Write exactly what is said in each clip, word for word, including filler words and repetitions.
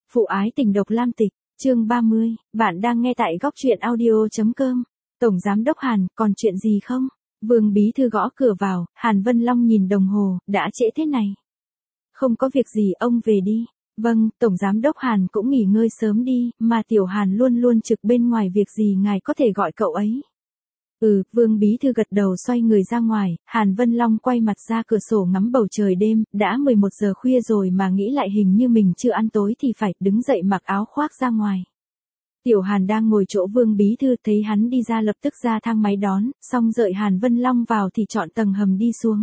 Phụ ái tình độc Lam Tịch, chương ba mươi, bạn đang nghe tại góc truyện audio.com. Tổng Giám đốc Hàn, còn chuyện gì không? Vương Bí Thư gõ cửa vào, Hàn Vân Long nhìn đồng hồ, đã trễ thế này. Không có việc gì, ông về đi. Vâng, Tổng Giám đốc Hàn cũng nghỉ ngơi sớm đi, mà Tiểu Hàn luôn luôn trực bên ngoài, việc gì ngài có thể gọi cậu ấy. Ừ, Vương Bí Thư gật đầu xoay người ra ngoài, Hàn Vân Long quay mặt ra cửa sổ ngắm bầu trời đêm, đã mười một giờ khuya rồi mà nghĩ lại hình như mình chưa ăn tối thì phải đứng dậy mặc áo khoác ra ngoài. Tiểu Hàn đang ngồi chỗ Vương Bí Thư, thấy hắn đi ra lập tức ra thang máy đón, xong đợi Hàn Vân Long vào thì chọn tầng hầm đi xuống.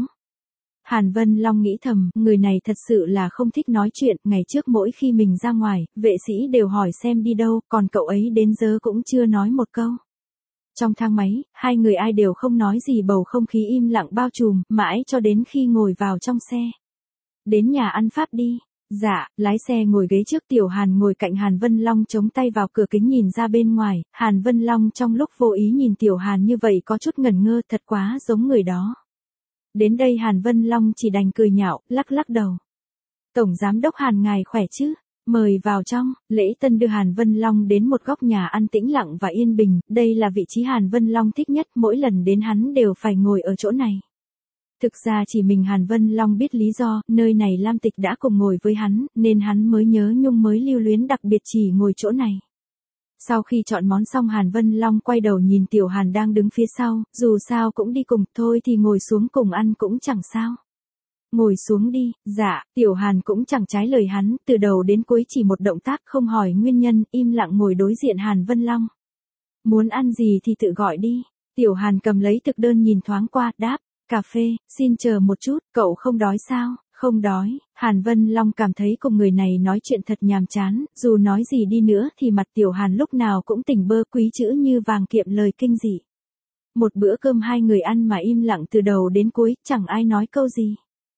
Hàn Vân Long nghĩ thầm, người này thật sự là không thích nói chuyện, ngày trước mỗi khi mình ra ngoài, vệ sĩ đều hỏi xem đi đâu, còn cậu ấy đến giờ cũng chưa nói một câu. Trong thang máy, hai người ai đều không nói gì, bầu không khí im lặng bao trùm, mãi cho đến khi ngồi vào trong xe. Đến nhà ăn Pháp đi. Dạ, lái xe ngồi ghế trước, Tiểu Hàn ngồi cạnh Hàn Vân Long chống tay vào cửa kính nhìn ra bên ngoài, Hàn Vân Long trong lúc vô ý nhìn Tiểu Hàn như vậy có chút ngẩn ngơ, thật quá giống người đó. Đến đây Hàn Vân Long chỉ đành cười nhạo, lắc lắc đầu. Tổng Giám đốc Hàn ngài khỏe chứ? Mời vào trong. Lễ tân đưa Hàn Vân Long đến một góc nhà ăn tĩnh lặng và yên bình, đây là vị trí Hàn Vân Long thích nhất, mỗi lần đến hắn đều phải ngồi ở chỗ này. Thực ra chỉ mình Hàn Vân Long biết lý do, nơi này Lam Tịch đã cùng ngồi với hắn, nên hắn mới nhớ nhung mới lưu luyến đặc biệt chỉ ngồi chỗ này. Sau khi chọn món xong Hàn Vân Long quay đầu nhìn Tiểu Hàn đang đứng phía sau, dù sao cũng đi cùng, thôi thì ngồi xuống cùng ăn cũng chẳng sao. Ngồi xuống đi. Dạ, Tiểu Hàn cũng chẳng trái lời hắn, từ đầu đến cuối chỉ một động tác, không hỏi nguyên nhân, im lặng ngồi đối diện Hàn Vân Long. Muốn ăn gì thì tự gọi đi. Tiểu Hàn cầm lấy thực đơn nhìn thoáng qua, đáp, cà phê, xin chờ một chút, cậu không đói sao? Không đói. Hàn Vân Long cảm thấy cùng người này nói chuyện thật nhàm chán, dù nói gì đi nữa thì mặt Tiểu Hàn lúc nào cũng tỉnh bơ, quý chữ như vàng, kiệm lời kinh dị. Một bữa cơm hai người ăn mà im lặng từ đầu đến cuối, chẳng ai nói câu gì.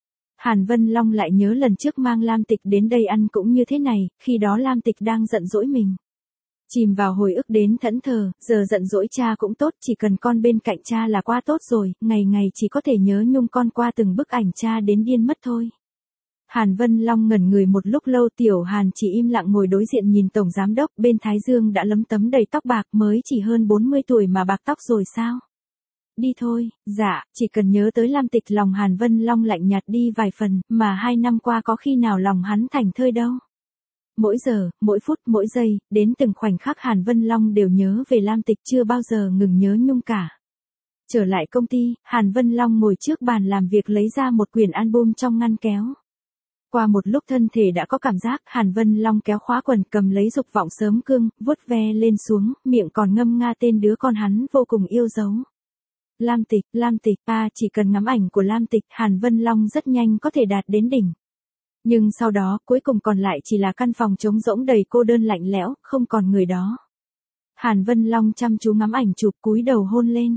Hàn Vân Long lại nhớ lần trước mang Lam Tịch đến đây ăn cũng như thế này, khi đó Lam Tịch đang giận dỗi mình. Chìm vào hồi ức đến thẫn thờ, giờ giận dỗi cha cũng tốt, chỉ cần con bên cạnh cha là quá tốt rồi, ngày ngày chỉ có thể nhớ nhung con qua từng bức ảnh cha đến điên mất thôi. Hàn Vân Long ngẩn người một lúc lâu, Tiểu Hàn chỉ im lặng ngồi đối diện nhìn Tổng Giám đốc, bên thái dương đã lấm tấm đầy tóc bạc, mới chỉ hơn bốn mươi tuổi mà bạc tóc rồi sao? Đi thôi. Dạ, chỉ cần nhớ tới Lam Tịch lòng Hàn Vân Long lạnh nhạt đi vài phần, mà hai năm qua có khi nào lòng hắn thảnh thơi đâu. Mỗi giờ, mỗi phút, mỗi giây, đến từng khoảnh khắc Hàn Vân Long đều nhớ về Lam Tịch, chưa bao giờ ngừng nhớ nhung cả. Trở lại công ty, Hàn Vân Long ngồi trước bàn làm việc lấy ra một quyển album trong ngăn kéo. Qua một lúc thân thể đã có cảm giác, Hàn Vân Long kéo khóa quần, cầm lấy Dục Vọng Sớm Cương, vuốt ve lên xuống, miệng còn ngâm nga tên đứa con hắn vô cùng yêu dấu. Lam Tịch, Lam Tịch, à, chỉ cần ngắm ảnh của Lam Tịch, Hàn Vân Long rất nhanh có thể đạt đến đỉnh. Nhưng sau đó, cuối cùng còn lại chỉ là căn phòng trống rỗng đầy cô đơn lạnh lẽo, không còn người đó. Hàn Vân Long chăm chú ngắm ảnh chụp, cúi đầu hôn lên.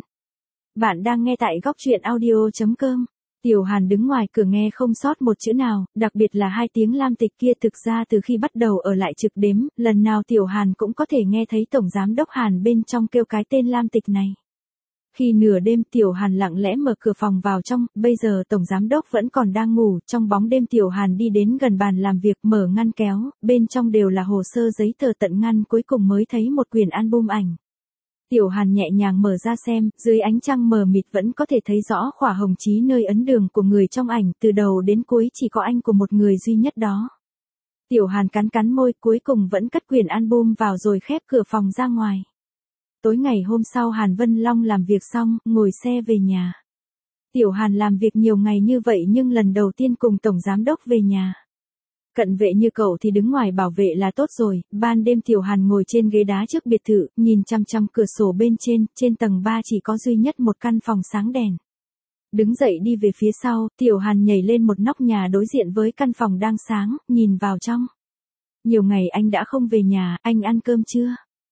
Bạn đang nghe tại góc truyện audio.com. Tiểu Hàn đứng ngoài cửa nghe không sót một chữ nào, đặc biệt là hai tiếng Lam Tịch kia, thực ra từ khi bắt đầu ở lại trực đếm, lần nào Tiểu Hàn cũng có thể nghe thấy Tổng Giám đốc Hàn bên trong kêu cái tên Lam Tịch này. Khi nửa đêm Tiểu Hàn lặng lẽ mở cửa phòng vào trong, bây giờ Tổng Giám đốc vẫn còn đang ngủ, trong bóng đêm Tiểu Hàn đi đến gần bàn làm việc, mở ngăn kéo, bên trong đều là hồ sơ giấy tờ, tận ngăn cuối cùng mới thấy một quyển album ảnh. Tiểu Hàn nhẹ nhàng mở ra xem, dưới ánh trăng mờ mịt vẫn có thể thấy rõ khỏa hồng chí nơi ấn đường của người trong ảnh, từ đầu đến cuối chỉ có anh của một người duy nhất đó. Tiểu Hàn cắn cắn môi, cuối cùng vẫn cất quyển album vào rồi khép cửa phòng ra ngoài. Tối ngày hôm sau Hàn Vân Long làm việc xong, ngồi xe về nhà. Tiểu Hàn làm việc nhiều ngày như vậy nhưng lần đầu tiên cùng Tổng Giám đốc về nhà. Cận vệ như cậu thì đứng ngoài bảo vệ là tốt rồi. Ban đêm Tiểu Hàn ngồi trên ghế đá trước biệt thự, nhìn chăm chăm cửa sổ bên trên, trên tầng ba chỉ có duy nhất một căn phòng sáng đèn. Đứng dậy đi về phía sau, Tiểu Hàn nhảy lên một nóc nhà đối diện với căn phòng đang sáng, nhìn vào trong. Nhiều ngày anh đã không về nhà, anh ăn cơm chưa?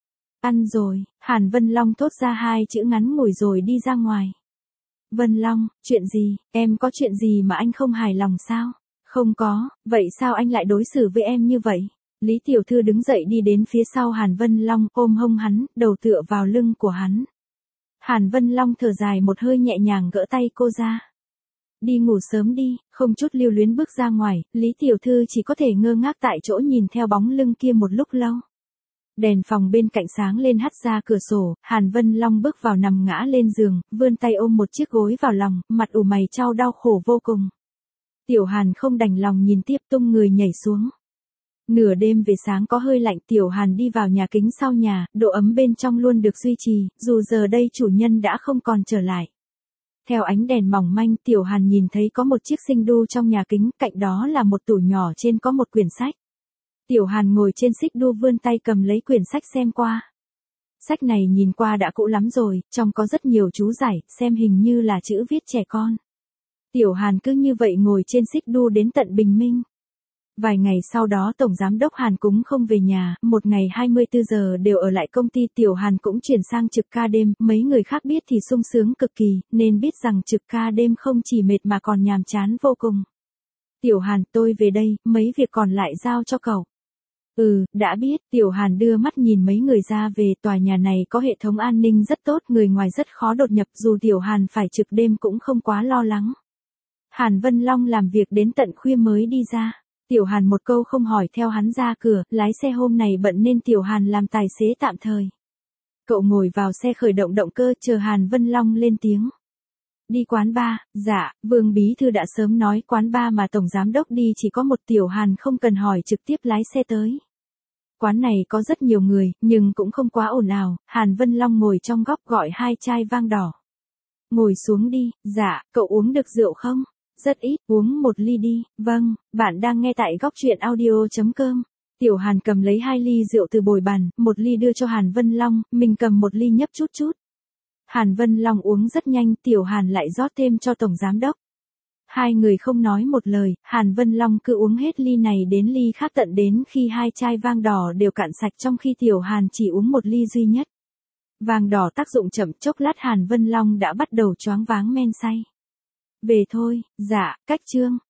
Ăn rồi. Hàn Vân Long thốt ra hai chữ ngắn ngủi rồi đi ra ngoài. Vân Long, chuyện gì? Em có chuyện gì mà anh không hài lòng sao? Không có, vậy sao anh lại đối xử với em như vậy? Lý Tiểu Thư đứng dậy đi đến phía sau Hàn Vân Long, ôm hông hắn, đầu tựa vào lưng của hắn. Hàn Vân Long thở dài một hơi, nhẹ nhàng gỡ tay cô ra. Đi ngủ sớm đi, không chút lưu luyến bước ra ngoài, Lý tiểu thư chỉ có thể ngơ ngác tại chỗ nhìn theo bóng lưng kia một lúc lâu. Đèn phòng bên cạnh sáng lên hắt ra cửa sổ, Hàn Vân Long bước vào nằm ngã lên giường, vươn tay ôm một chiếc gối vào lòng, mặt ủ mày chau đau khổ vô cùng. Tiểu Hàn không đành lòng nhìn tiếp tung người nhảy xuống. Nửa đêm về sáng có hơi lạnh, Tiểu Hàn đi vào nhà kính sau nhà, độ ấm bên trong luôn được duy trì, dù giờ đây chủ nhân đã không còn trở lại. Theo ánh đèn mỏng manh, Tiểu Hàn nhìn thấy có một chiếc sinh đu trong nhà kính, cạnh đó là một tủ nhỏ trên có một quyển sách. Tiểu Hàn ngồi trên xích đu vươn tay cầm lấy quyển sách xem qua. Sách này nhìn qua đã cũ lắm rồi, trong có rất nhiều chú giải, xem hình như là chữ viết trẻ con. Tiểu Hàn cứ như vậy ngồi trên xích đu đến tận bình minh. Vài ngày sau đó Tổng Giám đốc Hàn cũng không về nhà, một ngày hai mươi tư giờ đều ở lại công ty. Tiểu Hàn cũng chuyển sang trực ca đêm, mấy người khác biết thì sung sướng cực kỳ, nên biết rằng trực ca đêm không chỉ mệt mà còn nhàm chán vô cùng. Tiểu Hàn, tôi về đây, mấy việc còn lại giao cho cậu. Ừ, đã biết. Tiểu Hàn đưa mắt nhìn mấy người ra về. Tòa nhà này có hệ thống an ninh rất tốt, người ngoài rất khó đột nhập, dù Tiểu Hàn phải trực đêm cũng không quá lo lắng. Hàn Vân Long làm việc đến tận khuya mới đi ra. Tiểu Hàn một câu không hỏi theo hắn ra cửa, lái xe hôm này bận nên Tiểu Hàn làm tài xế tạm thời. Cậu ngồi vào xe khởi động động cơ chờ Hàn Vân Long lên tiếng. Đi quán bar, dạ, Vương Bí Thư đã sớm nói quán bar mà Tổng Giám đốc đi chỉ có một. Tiểu Hàn không cần hỏi trực tiếp lái xe tới. Quán này có rất nhiều người, nhưng cũng không quá ồn ào. Hàn Vân Long ngồi trong góc gọi hai chai vang đỏ. Ngồi xuống đi, dạ, cậu uống được rượu không? Rất ít, uống một ly đi. Vâng, bạn đang nghe tại góc truyện audio chấm com. Tiểu Hàn cầm lấy hai ly rượu từ bồi bàn, một ly đưa cho Hàn Vân Long, mình cầm một ly nhấp chút chút. Hàn Vân Long uống rất nhanh, Tiểu Hàn lại rót thêm cho Tổng Giám đốc. Hai người không nói một lời, Hàn Vân Long cứ uống hết ly này đến ly khác tận đến khi hai chai vang đỏ đều cạn sạch, trong khi Tiểu Hàn chỉ uống một ly duy nhất. Vang đỏ tác dụng chậm, chốc lát Hàn Vân Long đã bắt đầu choáng váng men say. Về thôi, dạ, cách chương.